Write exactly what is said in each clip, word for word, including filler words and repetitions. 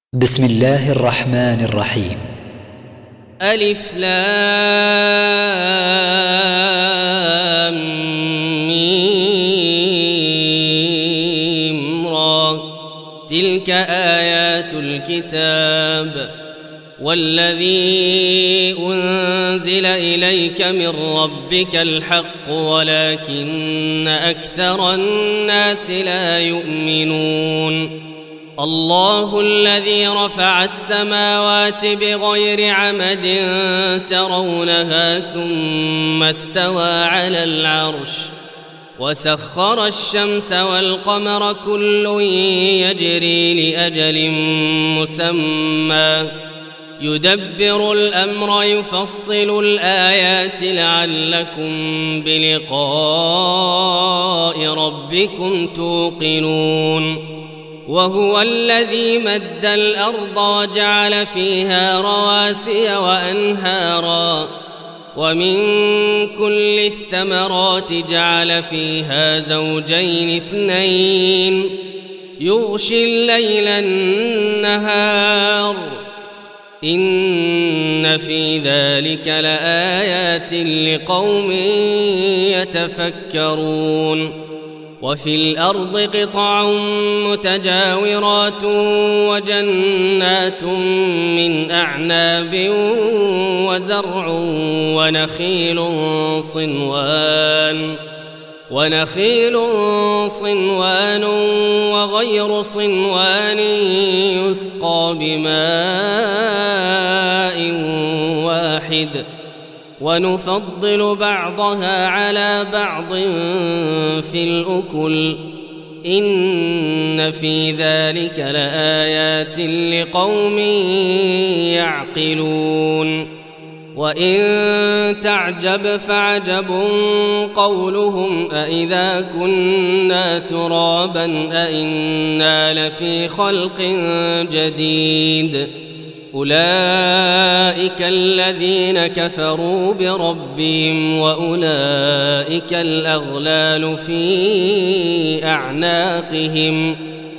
بسم الله الرحمن الرحيم. ألف لام ميم را. تلك آيات الكتاب والذي أنزل إليك من ربك الحق ولكن أكثر الناس لا يؤمنون. الله الذي رفع السماوات بغير عمد ترونها ثم استوى على العرش وسخر الشمس والقمر كل يجري لأجل مسمى يدبر الأمر يفصل الآيات لعلكم بلقاء ربكم توقنون. وهو الذي مد الأرض وجعل فيها رواسي وأنهارا ومن كل الثمرات جعل فيها زوجين اثنين يغشي الليل النهار إن في ذلك لآيات لقوم يتفكرون. وفي الأرض قطع متجاورات وجنات من أعناب وزرع ونخيل صنوان ونخيل صنوان وغير صنوان يسقى بماء واحد ونفضل بعضها على بعض في الأكل إن في ذلك لآيات لقوم يعقلون. وإن تعجب فعجب قولهم أإذا كنا ترابا أإنا لفي خلق جديد أولئك الذين كفروا بربهم وأولئك الأغلال في أعناقهم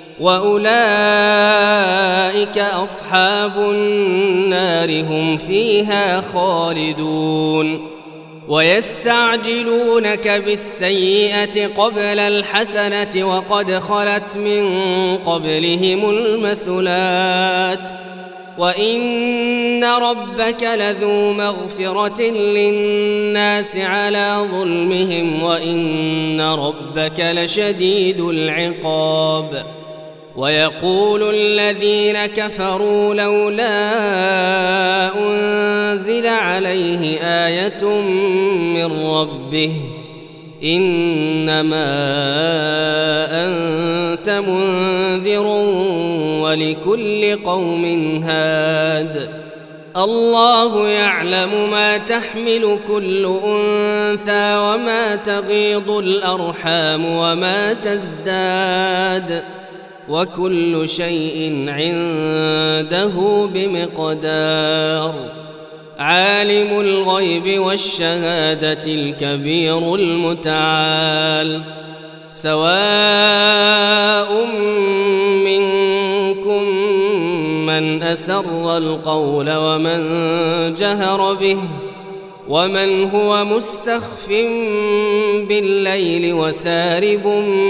وأولئك أصحاب النار هم فيها خالدون. ويستعجلونك بالسيئة قبل الحسنة وقد خلت من قبلهم المثلات وإن ربك لذو مغفرة للناس على ظلمهم وإن ربك لشديد العقاب. ويقول الذين كفروا لولا أنزل عليه آية من ربه إنما أنت منذر ولكل قوم هاد. الله يعلم ما تحمل كل أنثى وما تغيض الأرحام وما تزداد وكل شيء عنده بمقدار. عالم الغيب والشهادة الكبير المتعال. سواء منكم من أسر القول ومن جهر به ومن هو مستخف بالليل وسارب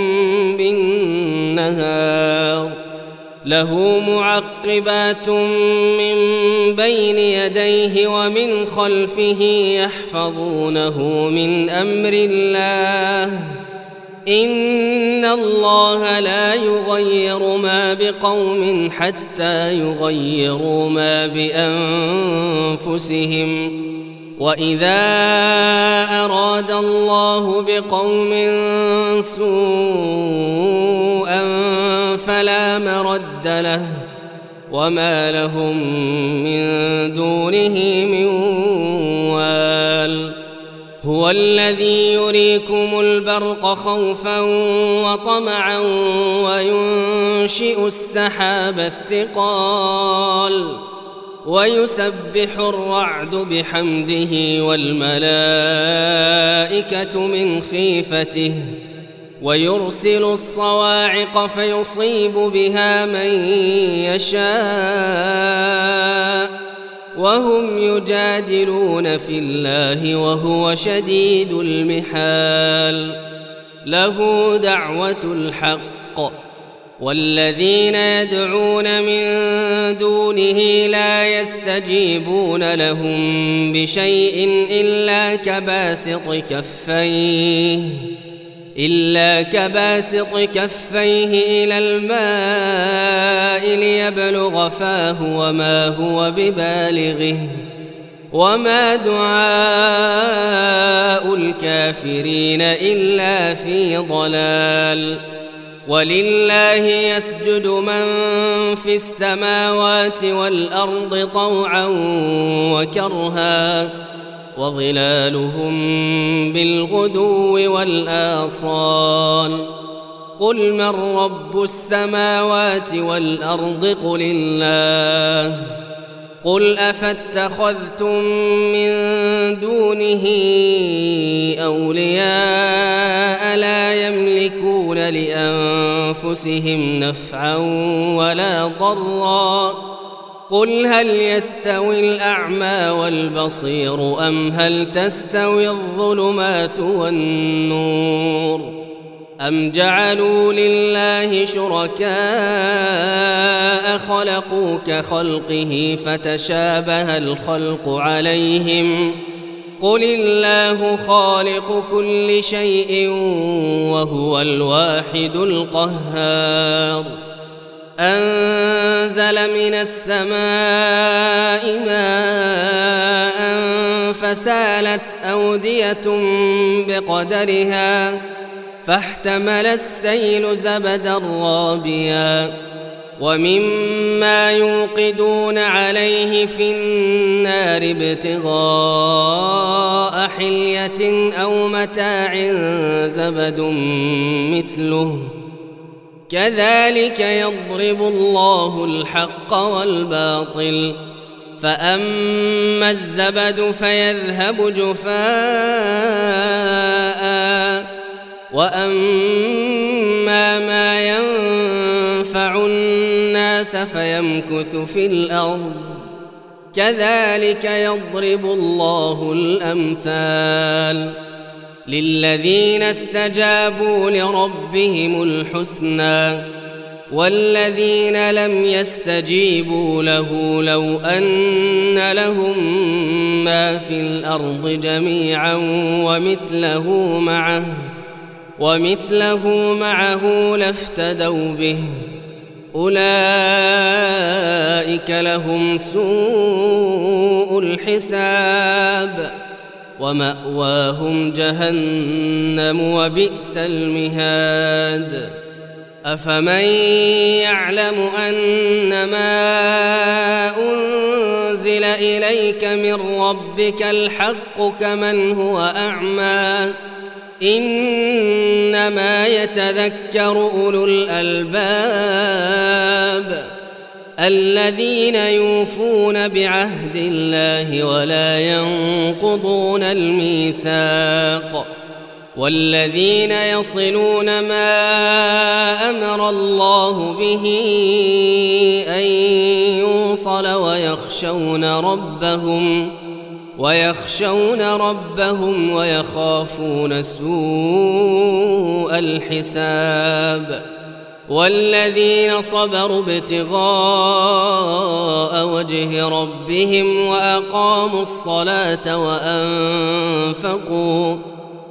بالنهار له معقبات من بين يديه ومن خلفه يحفظونه من أمر الله إن الله لا يغير ما بقوم حتى يغيروا ما بأنفسهم وإذا أراد الله بقوم سوءا فلا مرد له وما لهم من دونه من وال. هو الذي يريكم البرق خوفا وطمعا وينشئ السحاب الثقال ويسبح الرعد بحمده والملائكة من خيفته ويرسل الصواعق فيصيب بها من يشاء وهم يجادلون في الله وهو شديد المحال. له دعوة الحق والذين يدعون من دونه لا يستجيبون لهم بشيء إلا كباسط كفيه إلا كباسط كفيه إلى الماء ليبلغ فاه وما هو ببالغه وما دعاء الكافرين إلا في ضلال. ولله يسجد من في السماوات والأرض طوعا وكرها وظلالهم بالغدو والآصال. قل من رب السماوات والأرض قل الله. قل أفاتخذتم من دونه أولياء لا يملكون لأنفسهم نفعا ولا ضرا. قل هل يستوي الأعمى والبصير أم هل تستوي الظلمات والنور أم جعلوا لله شركاء خلقوا كخلقه فتشابه الخلق عليهم. قل الله خالق كل شيء وهو الواحد القهار. أنزل من السماء ماء فسالت أودية بقدرها فاحتمل السيل زبدا رابيا ومما يوقدون عليه في النار ابتغاء حلية أو متاع زبد مثله كذلك يضرب الله الحق والباطل. فأما الزبد فيذهب جفاء وأما ما ينفع الناس فيمكث في الأرض كذلك يضرب الله الأمثال. للذين استجابوا لربهم الحسنى والذين لم يستجيبوا له لو أن لهم ما في الأرض جميعا ومثله معه ومثله معه لافتدوا به أولئك لهم سوء الحساب ومأواهم جهنم وبئس المهاد. أفمن يعلم أنما أنزل إليك من ربك الحق كمن هو أعمى إنما يتذكر أولو الألباب الذين يوفون بعهد الله ولا ينقضون الميثاق والذين يصلون ما أمر الله به أن يوصل ويخشون ربهم ويخشون ربهم ويخافون سوء الحساب والذين صبروا ابتغاء وجه ربهم وأقاموا الصلاة وأنفقوا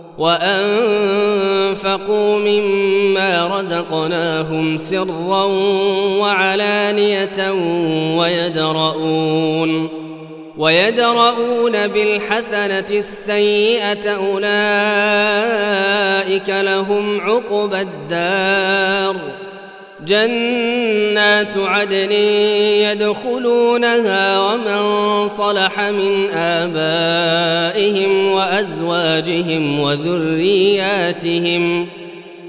وأنفقوا مما رزقناهم سرا وعلانية ويدرؤون ويدرؤون بالحسنة السيئة أولئك لهم عقبى الدار جنات عدن يدخلونها ومن صلح من آبائهم وأزواجهم وذرياتهم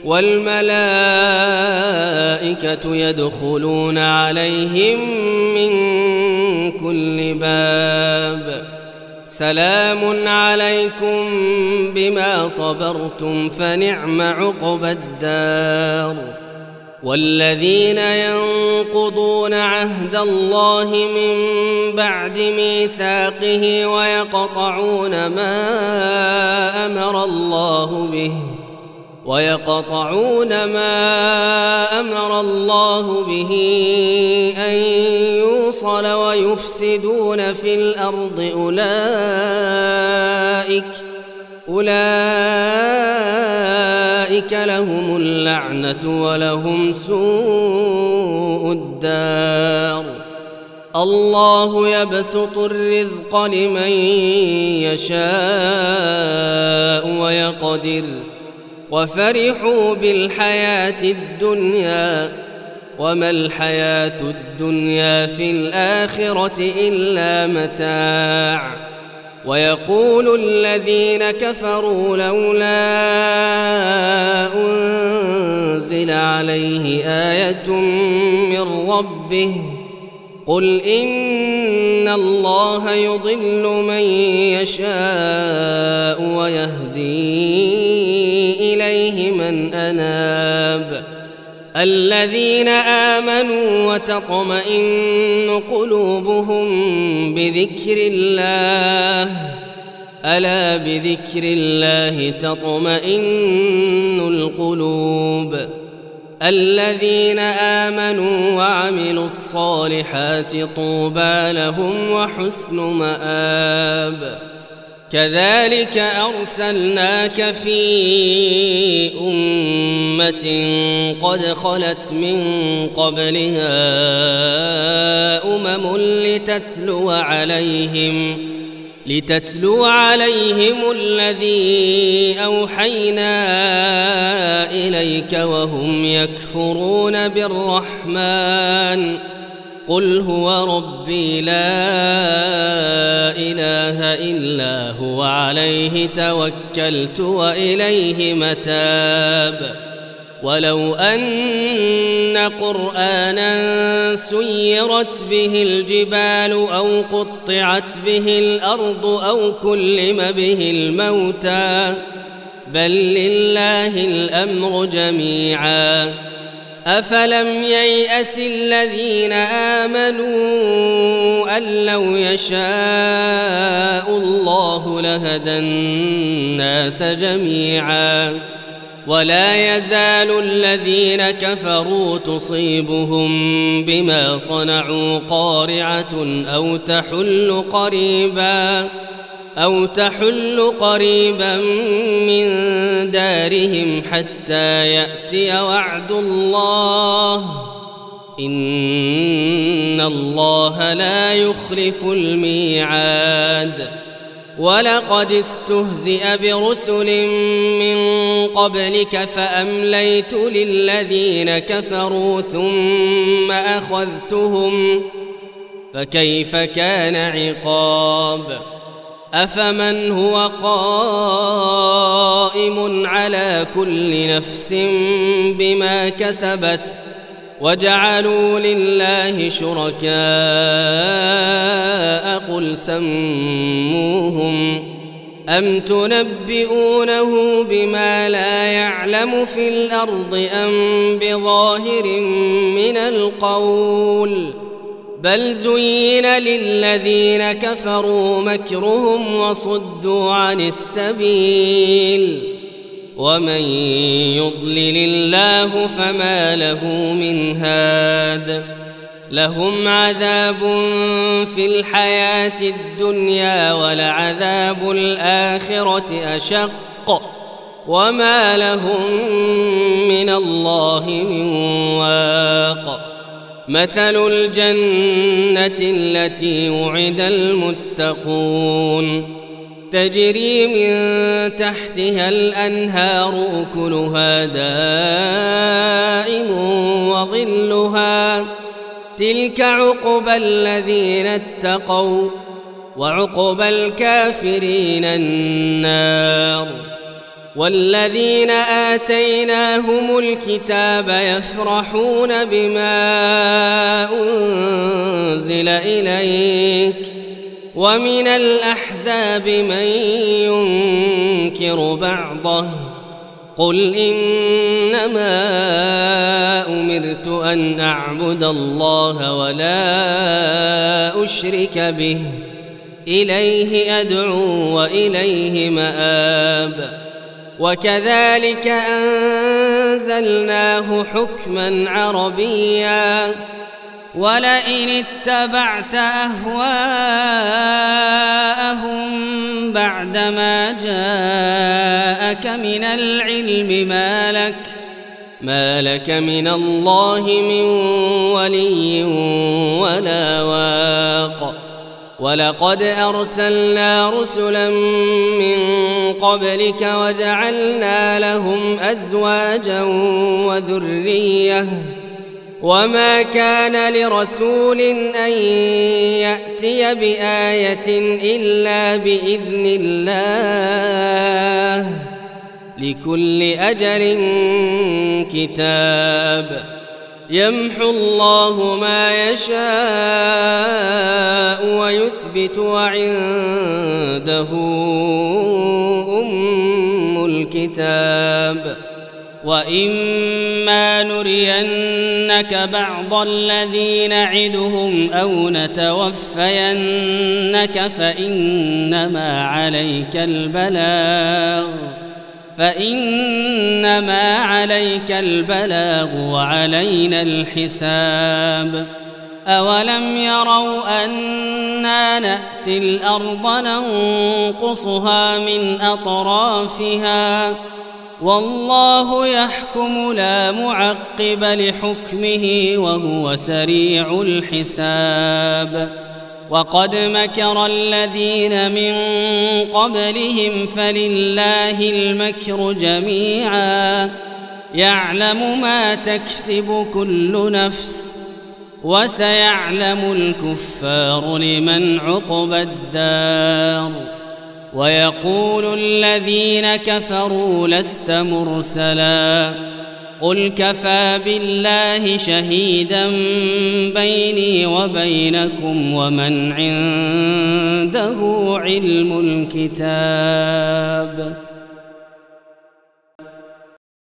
والملائكة يدخلون عليهم من كل باب سلام عليكم بما صبرتم فنعم عقبى الدار. والذين ينقضون عهد الله من بعد ميثاقه ويقطعون ما أمر الله به ويقطعون ما أمر الله به أن يوصل ويفسدون في الأرض أولئك أولئك لهم اللعنة ولهم سوء الدار. الله يبسط الرزق لمن يشاء ويقدر وفرحوا بالحياة الدنيا وما الحياة الدنيا في الآخرة إلا متاع. ويقول الذين كفروا لولا أنزل عليه آية من ربه قل إن الله يضل من يشاء ويهدي إليه من أناب. الذين آمنوا وتطمئن قلوبهم بذكر الله ألا بذكر الله تطمئن القلوب. الذين آمنوا وعملوا الصالحات طوبى لهم وحسن مآب. كذلك أرسلناك في أمة قد خلت من قبلها أمم لتتلو عليهم لتتلو عليهم الذي أوحينا إليك وهم يكفرون بالرحمن قل هو ربي لا إله إلا هو عليه توكلت وإليه متاب. ولو أن قرآنا سيرت به الجبال أو قطعت به الأرض أو كلم به الموتى بل لله الأمر جميعا أفلم ييأس الذين آمنوا أن لو يشاء الله لهدى الناس جميعا ولا يزال الذين كفروا تصيبهم بما صنعوا قارعة أو تحل قريبا أو تحل قريبا من دارهم حتى يأتي وعد الله إن الله لا يخلف الميعاد. ولقد استهزئ برسل من قبلك فأمليت للذين كفروا ثم أخذتهم فكيف كان عقاب. أفمن هو قائم على كل نفس بما كسبت وجعلوا لله شركاء قل سموهم أم تنبئونه بما لا يعلم في الأرض أم بظاهر من القول بل زين للذين كفروا مكرهم وصدوا عن السبيل ومن يضلل الله فما له من هاد. لهم عذاب في الحياة الدنيا ولعذاب الآخرة أشق وما لهم من الله من واق. مثل الجنة التي وعد المتقون تجري من تحتها الأنهار أكلها دائم وظلها تلك عقبى الذين اتقوا وعقبى الكافرين النار. والذين آتيناهم الكتاب يفرحون بما أنزل إليك ومن الأحزاب من ينكر بعضه قل إنما أمرت أن أعبد الله ولا أشرك به إليه أدعو وإليه مآب وكذلك أنزلناه حكما عربيا ولئن اتبعت أهواءهم بعدما جاءك من العلم ما لك ما لك من الله من ولي ولا واق ولقد أرسلنا رسلا من قبلك وجعلنا لهم أزواجا وذرية وما كان لرسول أن يأتي بآية إلا بإذن الله لكل أجل كتاب يمحو الله ما يشاء ويثبت وعنده أم الكتاب وإما نرينك بعض الذي نعدهم أو نتوفينك فإنما عليك البلاغ فإنما عليك البلاغ وعلينا الحساب أولم يروا أنا نأتي الأرض ننقصها من أطرافها والله يحكم لا معقب لحكمه وهو سريع الحساب وقد مكر الذين من قبلهم فلله المكر جميعا يعلم ما تكسب كل نفس وسيعلم الكفار لمن عقبى الدار ويقول الذين كفروا لست مرسلا قل كفى بالله شهيدا بيني وبينكم ومن عنده علم الكتاب